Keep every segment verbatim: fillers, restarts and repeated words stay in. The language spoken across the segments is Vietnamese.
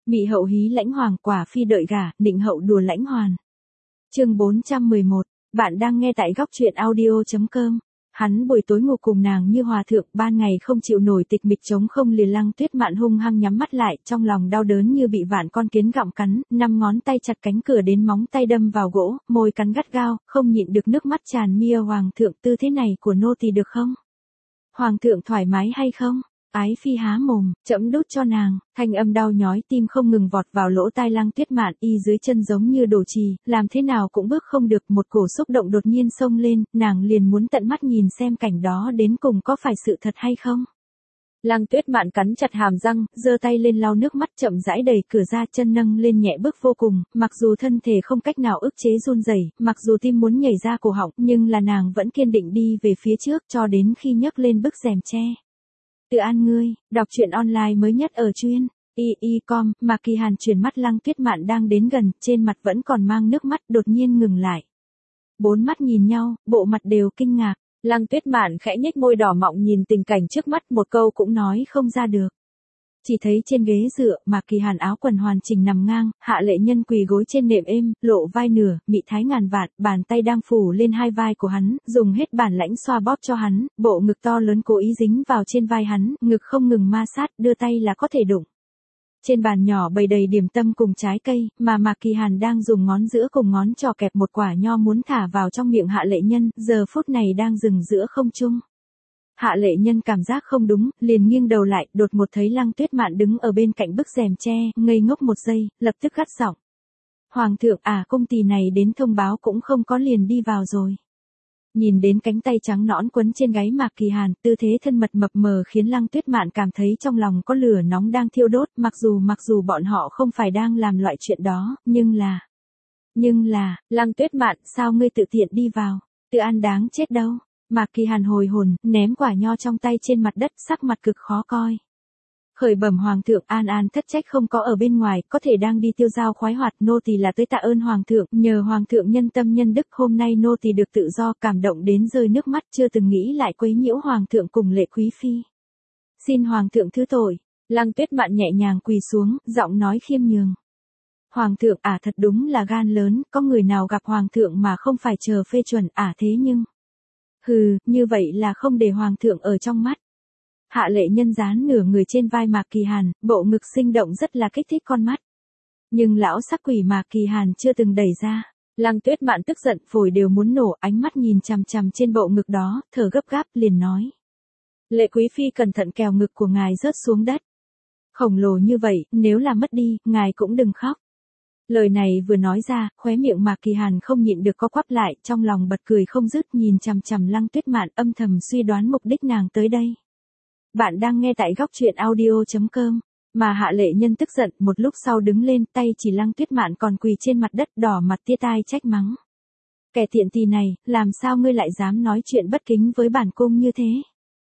Mị hậu hí lãnh hoàng, quả phi đợi gả, định hậu đùa lãnh hoàn. Chương bốn trăm mười một, bạn đang nghe tại góc truyện audio chấm com. Hắn buổi tối ngủ cùng nàng như hòa thượng, ban ngày không chịu nổi tịch mịch trống không liền. Lăng Tuyết Mạn hung hăng nhắm mắt lại, trong lòng đau đớn như bị vạn con kiến gặm cắn, năm ngón tay chặt cánh cửa đến móng tay đâm vào gỗ, môi cắn gắt gao, không nhịn được nước mắt tràn mia. Hoàng thượng, tư thế này của nô tỳ được không? Hoàng thượng thoải mái hay không? Ái phi há mồm, trẫm đút cho nàng. Thanh âm đau nhói tim không ngừng vọt vào lỗ tai Lăng Tuyết Mạn, y dưới chân giống như đổ trì, làm thế nào cũng bước không được. Một cổ xúc động đột nhiên xông lên, nàng liền muốn tận mắt nhìn xem cảnh đó đến cùng có phải sự thật hay không. Lăng Tuyết Mạn cắn chặt hàm răng, giơ tay lên lau nước mắt, chậm rãi đẩy cửa ra, chân nâng lên nhẹ bước vô cùng, mặc dù thân thể không cách nào ức chế run rẩy, mặc dù tim muốn nhảy ra cổ họng, nhưng là nàng vẫn kiên định đi về phía trước cho đến khi nhấc lên bức rèm che. Tự an ngươi, đọc truyện online mới nhất ở chuyên y y chấm com. Mạc Kỳ Hàn chuyển mắt Lăng Tuyết Mạn đang đến gần, trên mặt vẫn còn mang nước mắt, đột nhiên ngừng lại. Bốn mắt nhìn nhau, bộ mặt đều kinh ngạc. Lăng Tuyết Mạn khẽ nhếch môi đỏ mọng nhìn tình cảnh trước mắt, một câu cũng nói không ra được. Chỉ thấy trên ghế dựa, Mạc Kỳ Hàn áo quần hoàn chỉnh nằm ngang, Hạ Lệ Nhân quỳ gối trên nệm êm, lộ vai nửa, mị thái ngàn vạn, bàn tay đang phủ lên hai vai của hắn, dùng hết bản lãnh xoa bóp cho hắn, bộ ngực to lớn cố ý dính vào trên vai hắn, ngực không ngừng ma sát, đưa tay là có thể đụng. Trên bàn nhỏ bày đầy điểm tâm cùng trái cây, mà Mạc Kỳ Hàn đang dùng ngón giữa cùng ngón trỏ kẹp một quả nho muốn thả vào trong miệng Hạ Lệ Nhân, giờ phút này đang dừng giữa không trung. Hạ Lệ Nhân cảm giác không đúng, liền nghiêng đầu lại, đột một thấy Lăng Tuyết Mạn đứng ở bên cạnh bức rèm che, ngây ngốc một giây, lập tức gắt giọng. Hoàng thượng à, công tỳ này đến thông báo cũng không có liền đi vào rồi. Nhìn đến cánh tay trắng nõn quấn trên gáy Mạc Kỳ Hàn, tư thế thân mật mập mờ khiến Lăng Tuyết Mạn cảm thấy trong lòng có lửa nóng đang thiêu đốt, mặc dù mặc dù bọn họ không phải đang làm loại chuyện đó, nhưng là... Nhưng là, Lăng Tuyết Mạn, sao ngươi tự tiện đi vào? Tự an đáng chết đâu. Mạc Kỳ Hàn hồi hồn, ném quả nho trong tay trên mặt đất, sắc mặt cực khó coi. Khởi bẩm hoàng thượng, an an thất trách không có ở bên ngoài, có thể đang đi tiêu giao khoái hoạt, nô tỳ là tới tạ ơn hoàng thượng, nhờ hoàng thượng nhân tâm nhân đức, hôm nay nô tỳ được tự do, cảm động đến rơi nước mắt, chưa từng nghĩ lại quấy nhiễu hoàng thượng cùng Lệ quý phi. Xin hoàng thượng thứ tội. Lăng Tuyết Mạn nhẹ nhàng quỳ xuống, giọng nói khiêm nhường. Hoàng thượng, à thật đúng là gan lớn, có người nào gặp hoàng thượng mà không phải chờ phê chuẩn, à thế nhưng... Hừ, như vậy là không để hoàng thượng ở trong mắt. Hạ Lệ Nhân dán nửa người trên vai Mạc Kỳ Hàn, bộ ngực sinh động rất là kích thích con mắt. Nhưng lão sắc quỷ Mạc Kỳ Hàn chưa từng đẩy ra. Lăng Tuyết Mạn tức giận, phổi đều muốn nổ, ánh mắt nhìn chằm chằm trên bộ ngực đó, thở gấp gáp, liền nói. Lệ quý phi cẩn thận kèo ngực của ngài rớt xuống đất. Khổng lồ như vậy, nếu là mất đi, ngài cũng đừng khóc. Lời này vừa nói ra, khóe miệng Mạc Kỳ Hàn không nhịn được co quắp lại, trong lòng bật cười không dứt, nhìn chằm chằm Lăng Tuyết Mạn, âm thầm suy đoán mục đích nàng tới đây. Bạn đang nghe tại góc truyện audio chấm com. Mà Hạ Lệ Nhân tức giận, một lúc sau đứng lên, tay chỉ Lăng Tuyết Mạn còn quỳ trên mặt đất, đỏ mặt tia tai trách mắng. Kẻ tiện tì này, làm sao ngươi lại dám nói chuyện bất kính với bản cung như thế?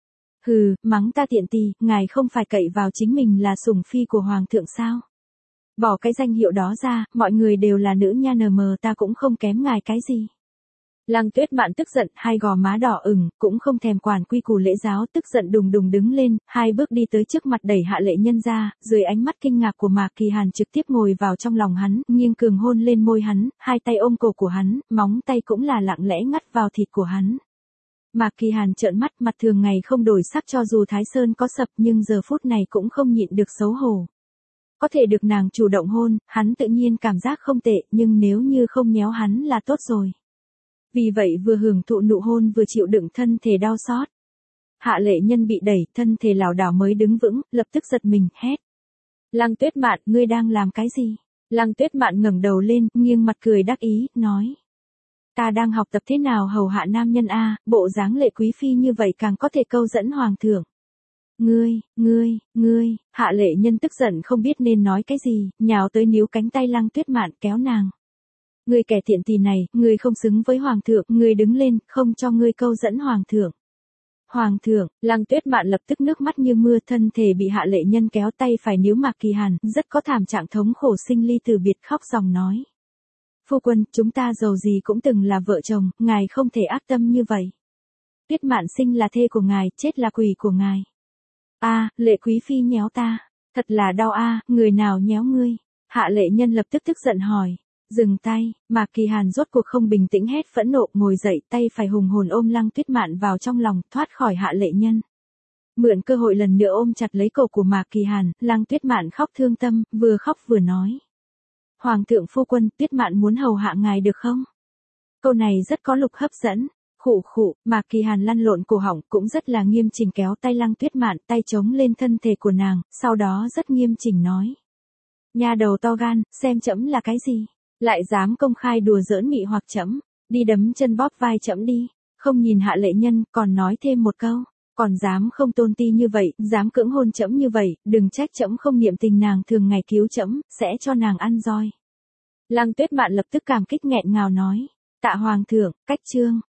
Hừ, mắng ta tiện tì, ngài không phải cậy vào chính mình là sủng phi của hoàng thượng sao? Bỏ cái danh hiệu đó ra, mọi người đều là nữ nha nờ mờ, ta cũng không kém ngài cái gì. Lăng Tuyết Mạn tức giận, hai gò má đỏ ửng, cũng không thèm quản quy củ lễ giáo, tức giận đùng đùng đứng lên, hai bước đi tới trước mặt đẩy Hạ Lệ Nhân ra, dưới ánh mắt kinh ngạc của Mạc Kỳ Hàn trực tiếp ngồi vào trong lòng hắn, nghiêng cường hôn lên môi hắn, hai tay ôm cổ của hắn, móng tay cũng là lặng lẽ ngắt vào thịt của hắn. Mạc Kỳ Hàn trợn mắt, mặt thường ngày không đổi sắc cho dù Thái Sơn có sập, nhưng giờ phút này cũng không nhịn được xấu hổ. Có thể được nàng chủ động hôn, hắn tự nhiên cảm giác không tệ, nhưng nếu như không nhéo hắn là tốt rồi. Vì vậy vừa hưởng thụ nụ hôn vừa chịu đựng thân thể đau xót. Hạ Lệ Nhân bị đẩy, thân thể lảo đảo mới đứng vững, lập tức giật mình, hét. Lăng Tuyết Mạn, ngươi đang làm cái gì? Lăng Tuyết Mạn ngẩng đầu lên, nghiêng mặt cười đắc ý, nói. Ta đang học tập thế nào hầu hạ nam nhân a, bộ dáng Lệ quý phi như vậy càng có thể câu dẫn hoàng thượng. Ngươi, ngươi, ngươi, Hạ Lệ Nhân tức giận không biết nên nói cái gì, nhào tới níu cánh tay Lăng Tuyết Mạn kéo nàng. Ngươi kẻ tiện tì này, ngươi không xứng với hoàng thượng, ngươi đứng lên, không cho ngươi câu dẫn hoàng thượng. Hoàng thượng, Lăng Tuyết Mạn lập tức nước mắt như mưa, thân thể bị Hạ Lệ Nhân kéo tay phải níu Mạc Kỳ Hàn, rất có thảm trạng thống khổ sinh ly từ biệt, khóc ròng nói. Phu quân, chúng ta dầu gì cũng từng là vợ chồng, ngài không thể ác tâm như vậy. Tuyết Mạn sinh là thê của ngài, chết là quỷ của ngài. A, Lệ quý phi nhéo ta. Thật là đau a, người nào nhéo ngươi? Hạ Lệ Nhân lập tức tức giận hỏi. Dừng tay, Mạc Kỳ Hàn rốt cuộc không bình tĩnh hét phẫn nộ ngồi dậy, tay phải hùng hồn ôm Lăng Tuyết Mạn vào trong lòng, thoát khỏi Hạ Lệ Nhân. Mượn cơ hội lần nữa ôm chặt lấy cổ của Mạc Kỳ Hàn, Lăng Tuyết Mạn khóc thương tâm, vừa khóc vừa nói. Hoàng thượng phu quân, Tuyết Mạn muốn hầu hạ ngài được không? Câu này rất có lực hấp dẫn. Khụ khụ, Mạc Kỳ Hàn lăn lộn cổ họng, cũng rất là nghiêm chỉnh kéo tay Lăng Tuyết Mạn, tay chống lên thân thể của nàng, sau đó rất nghiêm chỉnh nói. Nha đầu to gan, xem trẫm là cái gì? Lại dám công khai đùa giỡn mị hoặc trẫm, đi đấm chân bóp vai trẫm đi. Không nhìn Hạ Lệ Nhân, còn nói thêm một câu. Còn dám không tôn ti như vậy, dám cưỡng hôn trẫm như vậy, đừng trách trẫm không niệm tình nàng thường ngày cứu trẫm, sẽ cho nàng ăn roi. Lăng Tuyết Mạn lập tức cảm kích nghẹn ngào nói. Tạ Hoàng thượng, cách chương.